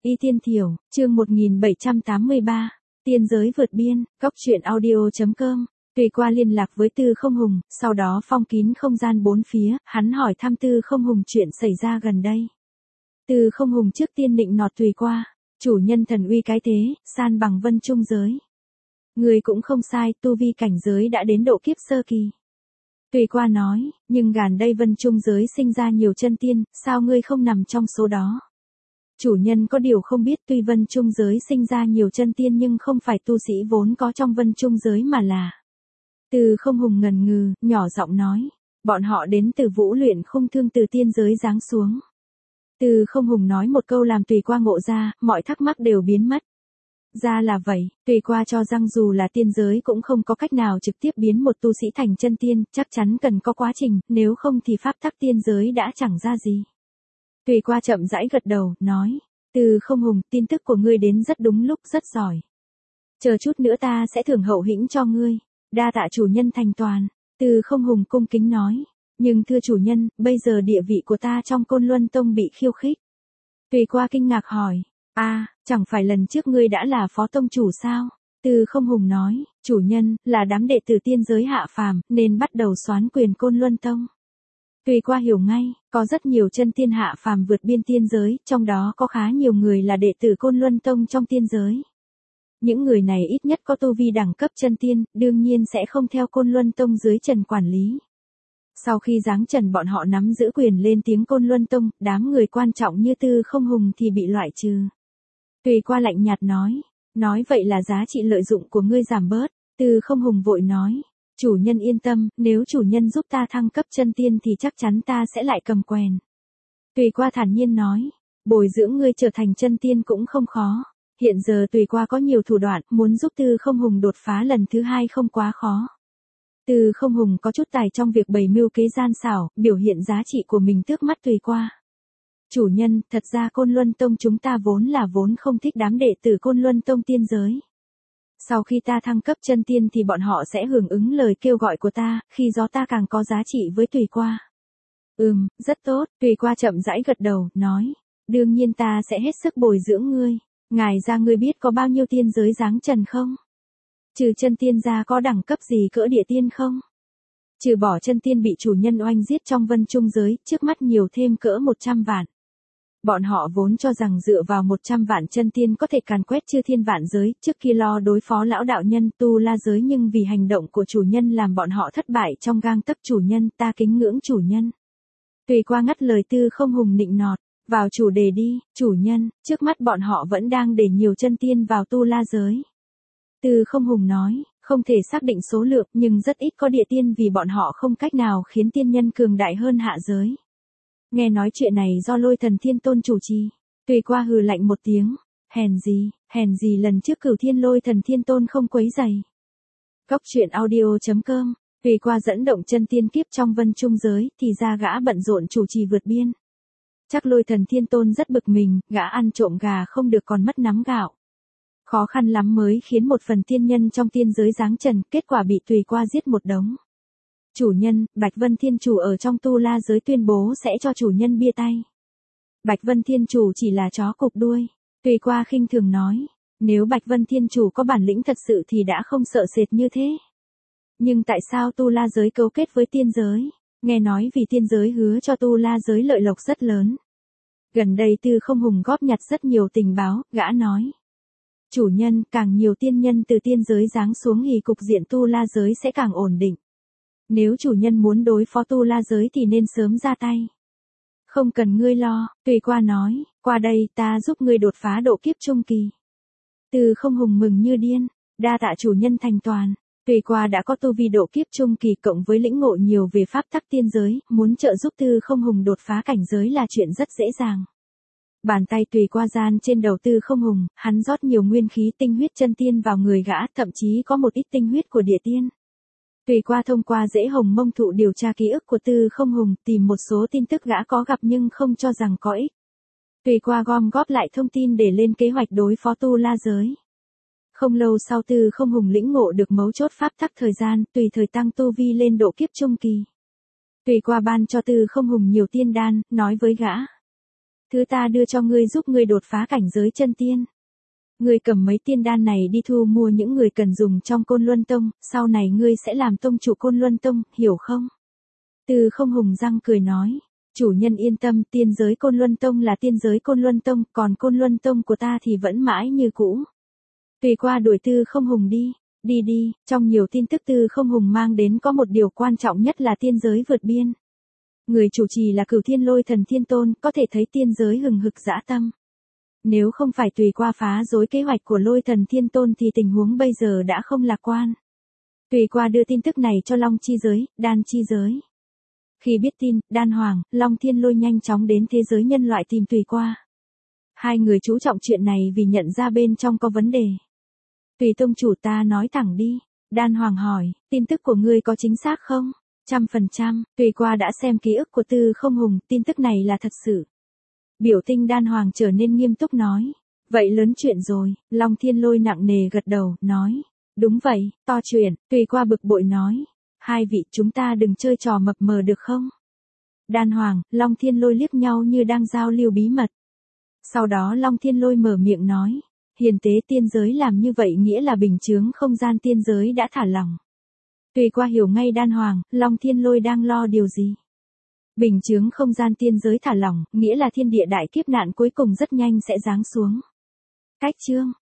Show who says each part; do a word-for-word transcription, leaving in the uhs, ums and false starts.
Speaker 1: Y Tiên Thiểu, chương một nghìn bảy trăm tám mươi ba, tiên giới vượt biên, góc truyện audio chấm com. Tùy qua liên lạc với Tư Không Hùng, sau đó phong kín không gian bốn phía, hắn hỏi thăm Tư Không Hùng chuyện xảy ra gần đây. Tư Không Hùng trước tiên nịnh nọt Tùy qua, chủ nhân thần uy cái thế, san bằng vân trung giới. Người cũng không sai, tu vi cảnh giới đã đến độ kiếp sơ kỳ. Tùy qua nói, nhưng gần đây vân trung giới sinh ra nhiều chân tiên, sao ngươi không nằm trong số đó? Chủ nhân có điều không biết, tuy vân trung giới sinh ra nhiều chân tiên nhưng không phải tu sĩ vốn có trong vân trung giới mà là. Tư Không Hùng ngần ngừ, nhỏ giọng nói, bọn họ đến từ vũ luyện khung thương từ tiên giới giáng xuống. Tư Không Hùng nói một câu làm Tùy qua ngộ ra, mọi thắc mắc đều biến mất. Ra là vậy, Tùy qua cho rằng dù là tiên giới cũng không có cách nào trực tiếp biến một tu sĩ thành chân tiên, chắc chắn cần có quá trình, nếu không thì pháp tắc tiên giới đã chẳng ra gì. Tùy qua chậm rãi gật đầu, nói, Tư Không Hùng, tin tức của ngươi đến rất đúng lúc, rất giỏi. Chờ chút nữa ta sẽ thưởng hậu hĩnh cho ngươi, đa tạ chủ nhân thành toàn. Tư Không Hùng cung kính nói, nhưng thưa chủ nhân, bây giờ địa vị của ta trong Côn Luân Tông bị khiêu khích. Tùy qua kinh ngạc hỏi, a, à, chẳng phải lần trước ngươi đã là phó tông chủ sao? Tư Không Hùng nói, chủ nhân, là đám đệ tử tiên giới hạ phàm, nên bắt đầu soán quyền Côn Luân Tông. Tùy qua hiểu ngay, có rất nhiều chân tiên hạ phàm vượt biên tiên giới, trong đó có khá nhiều người là đệ tử Côn Luân Tông trong tiên giới. Những người này ít nhất có tu vi đẳng cấp chân tiên, đương nhiên sẽ không theo Côn Luân Tông dưới trần quản lý. Sau khi giáng trần bọn họ nắm giữ quyền lên tiếng Côn Luân Tông, đám người quan trọng như Tư Không Hùng thì bị loại trừ. Tùy qua lạnh nhạt nói, nói vậy là giá trị lợi dụng của ngươi giảm bớt. Tư Không Hùng vội nói, chủ nhân yên tâm, nếu chủ nhân giúp ta thăng cấp chân tiên thì chắc chắn ta sẽ lại cầm quèn. Tùy qua thản nhiên nói, bồi dưỡng ngươi trở thành chân tiên cũng không khó. Hiện giờ Tùy qua có nhiều thủ đoạn, muốn giúp Tư Không Hùng đột phá lần thứ hai không quá khó. Tư Không Hùng có chút tài trong việc bày mưu kế gian xảo, biểu hiện giá trị của mình trước mắt Tùy qua. Chủ nhân, thật ra Côn Luân Tông chúng ta vốn là vốn không thích đám đệ tử Côn Luân Tông tiên giới. Sau khi ta thăng cấp chân tiên thì bọn họ sẽ hưởng ứng lời kêu gọi của ta, khi đó ta càng có giá trị với Tùy qua. Ừm, rất tốt, Tùy qua chậm rãi gật đầu, nói, đương nhiên ta sẽ hết sức bồi dưỡng ngươi. Ngài ra ngươi biết có bao nhiêu tiên giới giáng trần không? Trừ chân tiên ra có đẳng cấp gì cỡ địa tiên không? Trừ bỏ chân tiên bị chủ nhân oanh giết trong vân trung giới, trước mắt nhiều thêm cỡ một trăm vạn. Bọn họ vốn cho rằng dựa vào một trăm vạn chân tiên có thể càn quét chư thiên vạn giới, trước khi lo đối phó lão đạo nhân tu la giới, nhưng vì hành động của chủ nhân làm bọn họ thất bại trong gang tấc. Chủ nhân, ta kính ngưỡng chủ nhân. Tùy qua ngắt lời Tư Không Hùng nịnh nọt, vào chủ đề đi, chủ nhân, trước mắt bọn họ vẫn đang để nhiều chân tiên vào tu la giới. Tư Không Hùng nói, không thể xác định số lượng nhưng rất ít có địa tiên vì bọn họ không cách nào khiến tiên nhân cường đại hơn hạ giới. Nghe nói chuyện này do Lôi Thần Thiên Tôn chủ trì. Tùy qua hừ lạnh một tiếng, hèn gì, hèn gì lần trước Cửu Thiên Lôi Thần Thiên Tôn không quấy rầy. Góc truyện audio chấm com. Tùy qua dẫn động chân tiên kiếp trong vân trung giới, thì ra gã bận rộn chủ trì vượt biên. Chắc Lôi Thần Thiên Tôn rất bực mình, gã ăn trộm gà không được còn mất nắm gạo. Khó khăn lắm mới khiến một phần tiên nhân trong tiên giới giáng trần, kết quả bị Tùy qua giết một đống. Chủ nhân, Bạch Vân Thiên Chủ ở trong tu la giới tuyên bố sẽ cho chủ nhân bia tay. Bạch Vân Thiên Chủ chỉ là chó cụp đuôi. Tùy qua khinh thường nói, nếu Bạch Vân Thiên Chủ có bản lĩnh thật sự thì đã không sợ sệt như thế. Nhưng tại sao tu la giới cấu kết với tiên giới? Nghe nói vì tiên giới hứa cho tu la giới lợi lộc rất lớn. Gần đây Tư Không Hùng góp nhặt rất nhiều tình báo, gã nói. Chủ nhân, càng nhiều tiên nhân từ tiên giới giáng xuống thì cục diện tu la giới sẽ càng ổn định. Nếu chủ nhân muốn đối phó tu la giới thì nên sớm ra tay. Không cần ngươi lo, Tùy qua nói, qua đây ta giúp ngươi đột phá độ kiếp trung kỳ. Tư Không Hùng mừng như điên, đa tạ chủ nhân thành toàn. Tùy qua đã có tu vi độ kiếp trung kỳ cộng với lĩnh ngộ nhiều về pháp tắc tiên giới, muốn trợ giúp Tư Không Hùng đột phá cảnh giới là chuyện rất dễ dàng. Bàn tay Tùy qua gian trên đầu Tư Không Hùng, hắn rót nhiều nguyên khí tinh huyết chân tiên vào người gã, thậm chí có một ít tinh huyết của địa tiên. Tùy qua thông qua Dễ Hồng Mông Thụ điều tra ký ức của Tư Không Hùng, tìm một số tin tức gã có gặp nhưng không cho rằng có ích. Tùy qua gom góp lại thông tin để lên kế hoạch đối phó tu la giới. Không lâu sau Tư Không Hùng lĩnh ngộ được mấu chốt pháp tắc thời gian, tùy thời tăng tu vi lên độ kiếp trung kỳ. Tùy qua ban cho Tư Không Hùng nhiều tiên đan, nói với gã. Thứ ta đưa cho ngươi giúp ngươi đột phá cảnh giới chân tiên. Ngươi cầm mấy tiên đan này đi thu mua những người cần dùng trong Côn Luân Tông, sau này ngươi sẽ làm tông chủ Côn Luân Tông, hiểu không? Từ Không Hùng răng cười nói, chủ nhân yên tâm, tiên giới Côn Luân Tông là tiên giới Côn Luân Tông, còn Côn Luân Tông của ta thì vẫn mãi như cũ. Tùy qua đuổi Tư Không Hùng đi, đi đi, trong nhiều tin tức Tư Không Hùng mang đến có một điều quan trọng nhất là tiên giới vượt biên. Người chủ trì là Cửu Thiên Lôi Thần Thiên Tôn, có thể thấy tiên giới hừng hực dã tâm. Nếu không phải tùy qua phá rối kế hoạch của Lôi Thần Thiên Tôn thì tình huống bây giờ đã không lạc quan. Tùy qua đưa tin tức này cho Long Chi Giới, Đan Chi Giới. Khi biết tin, Đan Hoàng, Long Thiên Lôi nhanh chóng đến thế giới nhân loại tìm Tùy qua. Hai người chú trọng chuyện này vì nhận ra bên trong có vấn đề. Tùy tông chủ ta nói thẳng đi. Đan Hoàng hỏi, tin tức của ngươi có chính xác không? Trăm phần trăm, Tùy qua đã xem ký ức của Tư Không Hùng, tin tức này là thật sự. Biểu tình Đan Hoàng trở nên nghiêm túc nói. Vậy lớn chuyện rồi, Long Thiên Lôi nặng nề gật đầu, nói. Đúng vậy, to chuyện, Tùy qua bực bội nói. Hai vị chúng ta đừng chơi trò mập mờ được không? Đan Hoàng, Long Thiên Lôi liếc nhau như đang giao lưu bí mật. Sau đó Long Thiên Lôi mở miệng nói. Hiền tế tiên giới làm như vậy nghĩa là bình chướng không gian tiên giới đã thả lỏng. Tùy qua hiểu ngay Đan Hoàng, Long Thiên Lôi đang lo điều gì. Bình chướng không gian tiên giới thả lỏng, nghĩa là thiên địa đại kiếp nạn cuối cùng rất nhanh sẽ giáng xuống. Cách chương